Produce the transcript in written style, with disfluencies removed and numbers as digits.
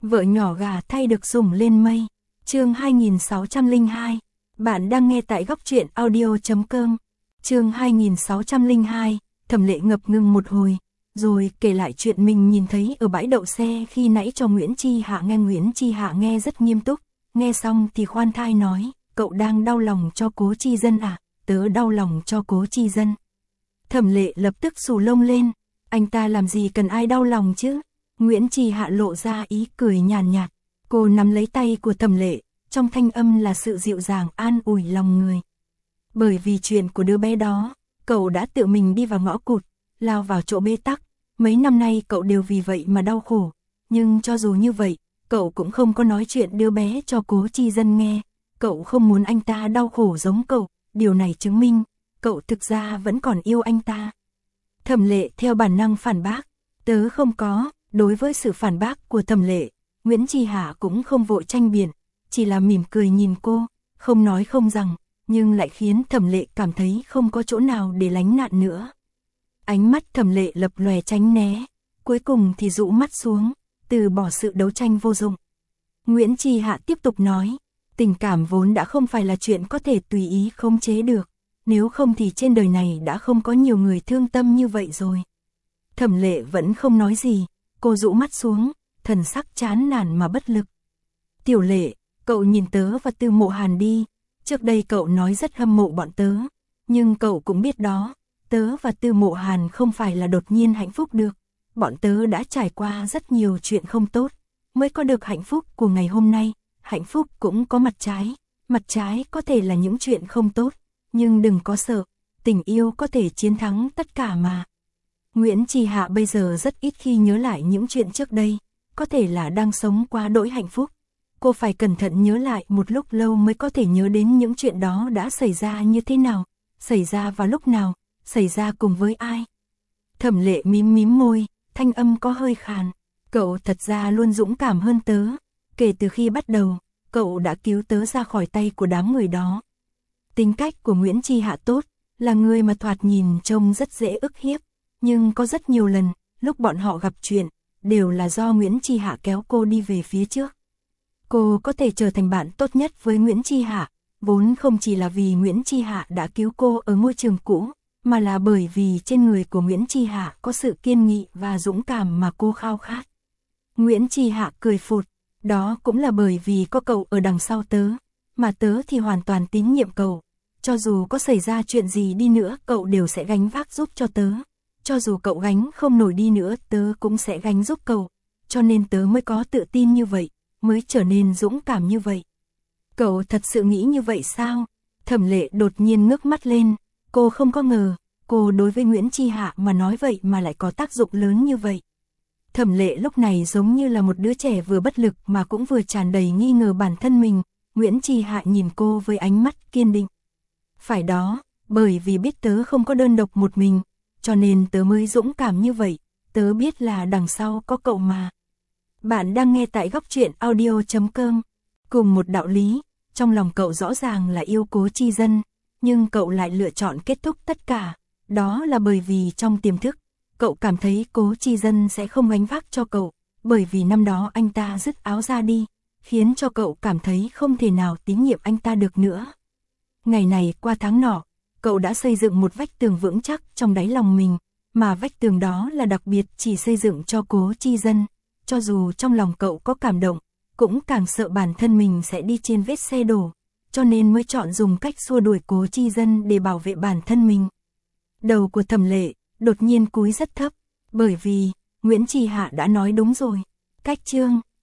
Vợ nhỏ gà thay được sủng lên mây. Chương 2602. Bạn đang nghe tại góc truyện audio.com. Chương 2602. Thẩm Lệ ngập ngừng một hồi, rồi kể lại chuyện mình nhìn thấy ở bãi đậu xe khi nãy cho Nguyễn Chi Hạ nghe. Nguyễn Chi Hạ nghe rất nghiêm túc, nghe xong thì khoan thai nói, cậu đang đau lòng cho Cố Chi Dân à? Tớ đau lòng cho Cố Chi Dân. Thẩm Lệ lập tức xù lông lên, anh ta làm gì cần ai đau lòng chứ? Nguyễn Chi Hạ lộ ra ý cười nhàn nhạt, cô nắm lấy tay của Thẩm Lệ, trong thanh âm là sự dịu dàng an ủi lòng người. Bởi vì chuyện của đứa bé đó, cậu đã tự mình đi vào ngõ cụt, lao vào chỗ bế tắc, mấy năm nay cậu đều vì vậy mà đau khổ, nhưng cho dù như vậy, cậu cũng không có nói chuyện đứa bé cho Cố Chi Dân nghe, cậu không muốn anh ta đau khổ giống cậu, điều này chứng minh, cậu thực ra vẫn còn yêu anh ta. Thẩm Lệ theo bản năng phản bác, tớ không có. Đối với sự phản bác của Thẩm Lệ, Nguyễn Chi Hạ cũng không vội tranh biện, chỉ là mỉm cười nhìn cô, không nói không rằng, nhưng lại khiến Thẩm Lệ cảm thấy không có chỗ nào để lánh nạn nữa. Ánh mắt Thẩm Lệ lập lòe tránh né, cuối cùng thì rũ mắt xuống, từ bỏ sự đấu tranh vô dụng. Nguyễn Chi Hạ tiếp tục nói, tình cảm vốn đã không phải là chuyện có thể tùy ý khống chế được, nếu không thì trên đời này đã không có nhiều người thương tâm như vậy rồi. Thẩm Lệ vẫn không nói gì. Cô rũ mắt xuống, thần sắc chán nản mà bất lực. Tiểu Lệ, cậu nhìn tớ và Tư Mộ Hàn đi, trước đây cậu nói rất hâm mộ bọn tớ, nhưng cậu cũng biết đó, tớ và Tư Mộ Hàn không phải là đột nhiên hạnh phúc được, bọn tớ đã trải qua rất nhiều chuyện không tốt, mới có được hạnh phúc của ngày hôm nay, hạnh phúc cũng có mặt trái có thể là những chuyện không tốt, nhưng đừng có sợ, tình yêu có thể chiến thắng tất cả mà. Nguyễn Chi Hạ bây giờ rất ít khi nhớ lại những chuyện trước đây, có thể là đang sống quá đỗi hạnh phúc. Cô phải cẩn thận nhớ lại một lúc lâu mới có thể nhớ đến những chuyện đó đã xảy ra như thế nào, xảy ra vào lúc nào, xảy ra cùng với ai. Thẩm Lệ mím môi, thanh âm có hơi khàn. Cậu thật ra luôn dũng cảm hơn tớ. Kể từ khi bắt đầu, cậu đã cứu tớ ra khỏi tay của đám người đó. Tính cách của Nguyễn Chi Hạ tốt, là người mà thoạt nhìn trông rất dễ ức hiếp. Nhưng có rất nhiều lần, lúc bọn họ gặp chuyện, đều là do Nguyễn Chi Hạ kéo cô đi về phía trước. Cô có thể trở thành bạn tốt nhất với Nguyễn Chi Hạ, vốn không chỉ là vì Nguyễn Chi Hạ đã cứu cô ở môi trường cũ, mà là bởi vì trên người của Nguyễn Chi Hạ có sự kiên nghị và dũng cảm mà cô khao khát. Nguyễn Chi Hạ cười phụt, đó cũng là bởi vì có cậu ở đằng sau tớ, mà tớ thì hoàn toàn tín nhiệm cậu. Cho dù có xảy ra chuyện gì đi nữa, cậu đều sẽ gánh vác giúp cho tớ. Cho dù cậu gánh không nổi đi nữa, tớ cũng sẽ gánh giúp cậu. Cho nên tớ mới có tự tin như vậy, mới trở nên dũng cảm như vậy. Cậu thật sự nghĩ như vậy sao? Thẩm Lệ đột nhiên ngước mắt lên. Cô không có ngờ, cô đối với Nguyễn Chi Hạ mà nói vậy mà lại có tác dụng lớn như vậy. Thẩm Lệ lúc này giống như là một đứa trẻ vừa bất lực mà cũng vừa tràn đầy nghi ngờ bản thân mình. Nguyễn Chi Hạ nhìn cô với ánh mắt kiên định. Phải đó, bởi vì biết tớ không có đơn độc một mình, cho nên tớ mới dũng cảm như vậy, tớ biết là đằng sau có cậu mà. Bạn đang nghe tại góc truyện audio.com. Cùng một đạo lý, trong lòng cậu rõ ràng là yêu Cố Chi Dân, nhưng cậu lại lựa chọn kết thúc tất cả. Đó là bởi vì trong tiềm thức, cậu cảm thấy Cố Chi Dân sẽ không gánh vác cho cậu, bởi vì năm đó anh ta dứt áo ra đi, khiến cho cậu cảm thấy không thể nào tín nhiệm anh ta được nữa. Ngày này qua tháng nọ, cậu đã xây dựng một vách tường vững chắc trong đáy lòng mình, mà vách tường đó là đặc biệt chỉ xây dựng cho Cố Chi Dân. Cho dù trong lòng cậu có cảm động, cũng càng sợ bản thân mình sẽ đi trên vết xe đổ, cho nên mới chọn dùng cách xua đuổi Cố Chi Dân để bảo vệ bản thân mình. Đầu của Thẩm Lệ đột nhiên cúi rất thấp, bởi vì Nguyễn Chi Hạ đã nói đúng rồi. Cách chương